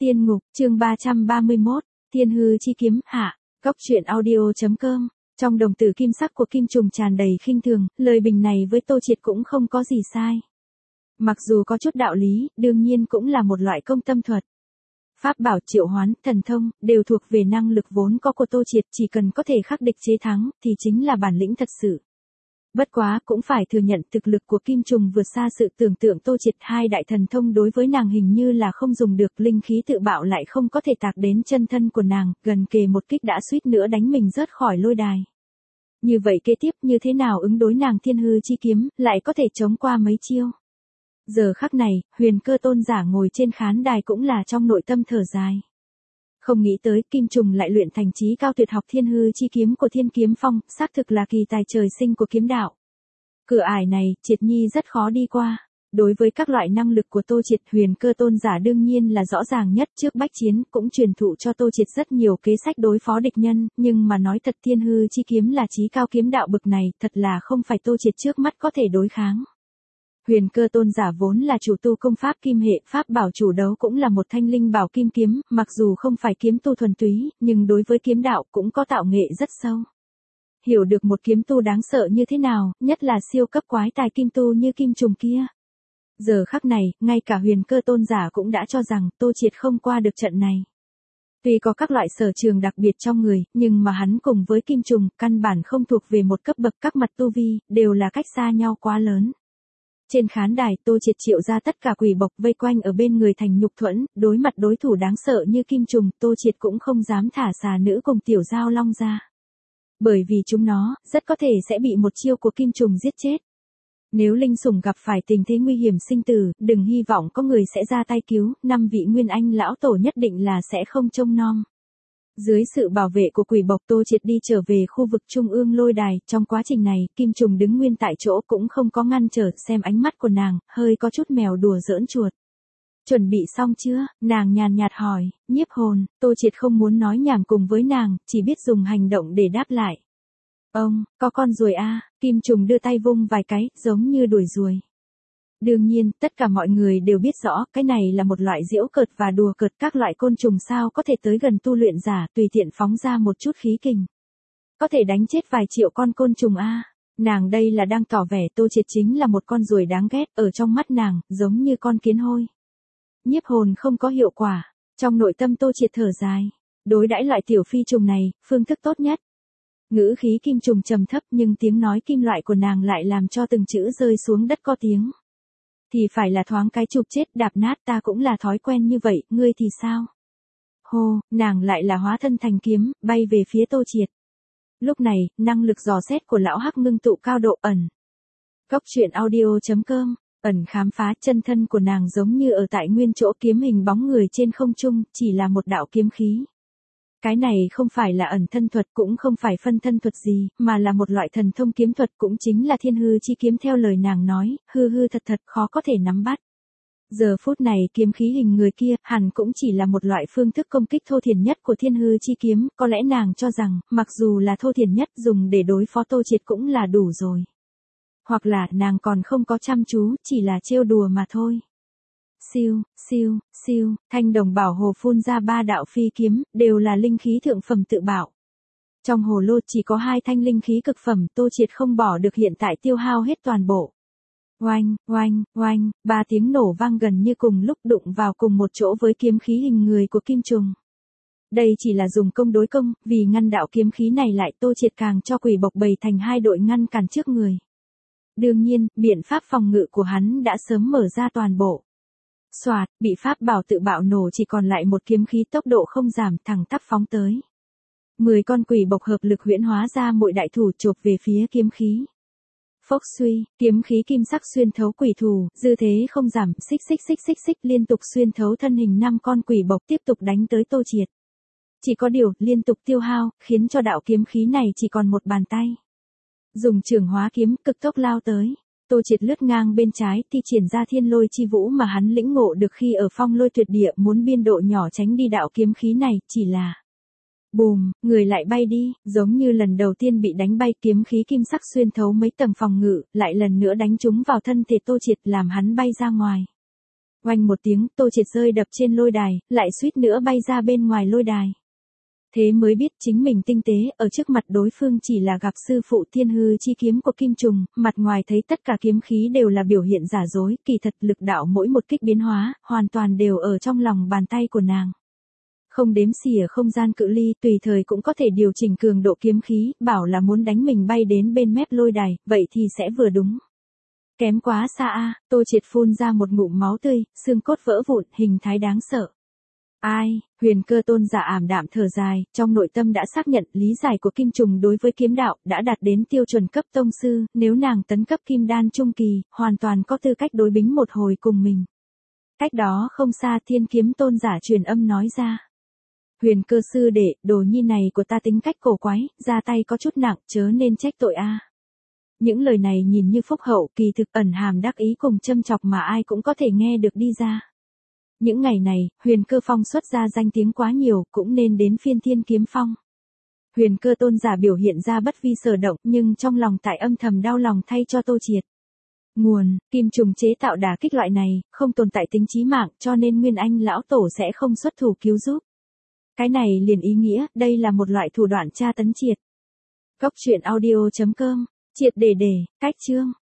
Tiên ngục, chương 331, Thiên hư chi kiếm, hạ, Góc truyện audio.com. Trong đồng tử kim sắc của Kim Trùng tràn đầy khinh thường, lời bình này với Tô Triệt cũng không có gì sai. Mặc dù có chút đạo lý, đương nhiên cũng là một loại công tâm thuật. Pháp bảo triệu hoán, thần thông, đều thuộc về năng lực vốn có của Tô Triệt, chỉ cần có thể khắc địch chế thắng, thì chính là bản lĩnh thật sự. Bất quá, cũng phải thừa nhận thực lực của Kim Trùng vượt xa sự tưởng tượng Tô Triệt, hai đại thần thông đối với nàng hình như là không dùng được, linh khí tự bạo lại không có thể tạc đến chân thân của nàng, gần kề một kích đã suýt nữa đánh mình rớt khỏi lôi đài. Như vậy kế tiếp như thế nào ứng đối nàng thiên hư chi kiếm, lại có thể chống qua mấy chiêu. Giờ khắc này, Huyền Cơ tôn giả ngồi trên khán đài cũng là trong nội tâm thở dài. Không nghĩ tới Kim Trùng lại luyện thành chí cao tuyệt học thiên hư chi kiếm của Thiên Kiếm Phong, xác thực là kỳ tài trời sinh của kiếm đạo. Cửa ải này, Triệt Nhi rất khó đi qua. Đối với các loại năng lực của Tô Triệt, Huyền Cơ tôn giả đương nhiên là rõ ràng nhất, trước bách chiến, cũng truyền thụ cho Tô Triệt rất nhiều kế sách đối phó địch nhân, nhưng mà nói thật thiên hư chi kiếm là chí cao kiếm đạo bực này, thật là không phải Tô Triệt trước mắt có thể đối kháng. Huyền Cơ tôn giả vốn là chủ tu công pháp kim hệ, pháp bảo chủ đấu cũng là một thanh linh bảo kim kiếm, mặc dù không phải kiếm tu thuần túy, nhưng đối với kiếm đạo cũng có tạo nghệ rất sâu. Hiểu được một kiếm tu đáng sợ như thế nào, nhất là siêu cấp quái tài kim tu như Kim Trùng kia. Giờ khắc này, ngay cả Huyền Cơ tôn giả cũng đã cho rằng Tô Triệt không qua được trận này. Tuy có các loại sở trường đặc biệt trong người, nhưng mà hắn cùng với Kim Trùng, căn bản không thuộc về một cấp bậc, các mặt tu vi, đều là cách xa nhau quá lớn. Trên khán đài, Tô Triệt triệu ra tất cả quỷ bộc vây quanh ở bên người thành nhục thuẫn, đối mặt đối thủ đáng sợ như Kim Trùng, Tô Triệt cũng không dám thả xà nữ cùng tiểu giao long ra. Bởi vì chúng nó, rất có thể sẽ bị một chiêu của Kim Trùng giết chết. Nếu linh sủng gặp phải tình thế nguy hiểm sinh tử, đừng hy vọng có người sẽ ra tay cứu, 5 vị Nguyên Anh lão tổ nhất định là sẽ không trông nom. Dưới sự bảo vệ của quỷ bộc, Tô Triệt đi trở về khu vực trung ương lôi đài, trong quá trình này, Kim Trùng đứng nguyên tại chỗ cũng không có ngăn trở, xem ánh mắt của nàng, hơi có chút mèo đùa giỡn chuột. Chuẩn bị xong chưa? Nàng nhàn nhạt hỏi, nhiếp hồn, Tô Triệt không muốn nói nhảm cùng với nàng, chỉ biết dùng hành động để đáp lại. Ông, có con ruồi a, Kim Trùng đưa tay vung vài cái, giống như đuổi ruồi. Đương nhiên, tất cả mọi người đều biết rõ, cái này là một loại giễu cợt và đùa cợt, các loại côn trùng sao có thể tới gần tu luyện giả, tùy tiện phóng ra một chút khí kình. Có thể đánh chết vài triệu con côn trùng a. Nàng đây là đang tỏ vẻ Tô Triệt chính là một con ruồi đáng ghét, ở trong mắt nàng, giống như con kiến hôi. Nhiếp hồn không có hiệu quả, trong nội tâm Tô Triệt thở dài. Đối đãi loại tiểu phi trùng này, phương thức tốt nhất. Ngữ khí Kim Trùng trầm thấp nhưng tiếng nói kim loại của nàng lại làm cho từng chữ rơi xuống đất có tiếng. Thì phải là thoáng cái chụp chết đạp nát, ta cũng là thói quen như vậy, ngươi thì sao? Hô, nàng lại là hóa thân thành kiếm, bay về phía Tô Triệt. Lúc này, năng lực dò xét của lão hắc ngưng tụ cao độ ẩn. Góc truyện audio.com, ẩn khám phá, chân thân của nàng giống như ở tại nguyên chỗ, kiếm hình bóng người trên không trung, chỉ là một đạo kiếm khí. Cái này không phải là ẩn thân thuật, cũng không phải phân thân thuật gì, mà là một loại thần thông kiếm thuật, cũng chính là thiên hư chi kiếm theo lời nàng nói, hư hư thật thật khó có thể nắm bắt. Giờ phút này kiếm khí hình người kia, hẳn cũng chỉ là một loại phương thức công kích thô thiển nhất của thiên hư chi kiếm, có lẽ nàng cho rằng, mặc dù là thô thiển nhất dùng để đối phó Tô Triệt cũng là đủ rồi. Hoặc là nàng còn không có chăm chú, chỉ là trêu đùa mà thôi. Siêu, siêu, siêu, thanh đồng bảo hồ phun ra 3 đạo phi kiếm, đều là linh khí thượng phẩm tự bạo. Trong hồ lô chỉ có 2 thanh linh khí cực phẩm, Tô Triệt không bỏ được hiện tại tiêu hao hết toàn bộ. Oanh, oanh, oanh, 3 tiếng nổ vang gần như cùng lúc đụng vào cùng một chỗ với kiếm khí hình người của Kim Trùng. Đây chỉ là dùng công đối công, vì ngăn đạo kiếm khí này lại, Tô Triệt càng cho quỷ bộc bày thành 2 đội ngăn cản trước người. Đương nhiên, biện pháp phòng ngự của hắn đã sớm mở ra toàn bộ. Soạt, bị pháp bảo tự bạo nổ, chỉ còn lại một kiếm khí tốc độ không giảm, thẳng tắp phóng tới. 10 con quỷ bộc hợp lực huyễn hóa ra mỗi đại thủ chộp về phía kiếm khí. Phốc suy, kiếm khí kim sắc xuyên thấu quỷ thủ, dư thế không giảm, xích liên tục xuyên thấu thân hình 5 con quỷ bộc, tiếp tục đánh tới Tô Triệt. Chỉ có điều, liên tục tiêu hao, khiến cho đạo kiếm khí này chỉ còn một bàn tay. Dùng trường hóa kiếm, cực tốc lao tới. Tô Triệt lướt ngang bên trái, thi triển ra thiên lôi chi vũ mà hắn lĩnh ngộ được khi ở phong lôi tuyệt địa, muốn biên độ nhỏ tránh đi đạo kiếm khí này, chỉ là bùm, người lại bay đi, giống như lần đầu tiên bị đánh bay, kiếm khí kim sắc xuyên thấu mấy tầng phòng ngự, lại lần nữa đánh trúng vào thân thể Tô Triệt, làm hắn bay ra ngoài. Oanh một tiếng, Tô Triệt rơi đập trên lôi đài, lại suýt nữa bay ra bên ngoài lôi đài. Thế mới biết chính mình tinh tế, ở trước mặt đối phương chỉ là gặp sư phụ thiên hư chi kiếm của Kim Trùng, mặt ngoài thấy tất cả kiếm khí đều là biểu hiện giả dối, kỳ thật lực đạo mỗi một kích biến hóa, hoàn toàn đều ở trong lòng bàn tay của nàng. Không đếm xỉa không gian cự ly, tùy thời cũng có thể điều chỉnh cường độ kiếm khí, bảo là muốn đánh mình bay đến bên mép lôi đài, vậy thì sẽ vừa đúng. Kém quá xa a, Tô Triệt phun ra một ngụm máu tươi, xương cốt vỡ vụn, hình thái đáng sợ. Ai, Huyền Cơ tôn giả ảm đạm thở dài, trong nội tâm đã xác nhận lý giải của Kim Trùng đối với kiếm đạo đã đạt đến tiêu chuẩn cấp tông sư, nếu nàng tấn cấp kim đan trung kỳ, hoàn toàn có tư cách đối bính một hồi cùng mình. Cách đó không xa Thiên Kiếm tôn giả truyền âm nói ra. Huyền Cơ sư đệ, đồ nhi này của ta tính cách cổ quái, ra tay có chút nặng, chớ nên trách tội a. Những lời này nhìn như phúc hậu, kỳ thực ẩn hàm đắc ý cùng châm chọc mà ai cũng có thể nghe được đi ra. Những ngày này, Huyền Cơ Phong xuất ra danh tiếng quá nhiều, cũng nên đến phiên Thiên Kiếm Phong. Huyền Cơ tôn giả biểu hiện ra bất vi sở động, nhưng trong lòng tại âm thầm đau lòng thay cho Tô Triệt. Nguồn, Kim Trùng chế tạo đả kích loại này, không tồn tại tính chí mạng, cho nên Nguyên Anh lão tổ sẽ không xuất thủ cứu giúp. Cái này liền ý nghĩa, đây là một loại thủ đoạn tra tấn triệt. Góc truyện audio.com, triệt để, cách chương.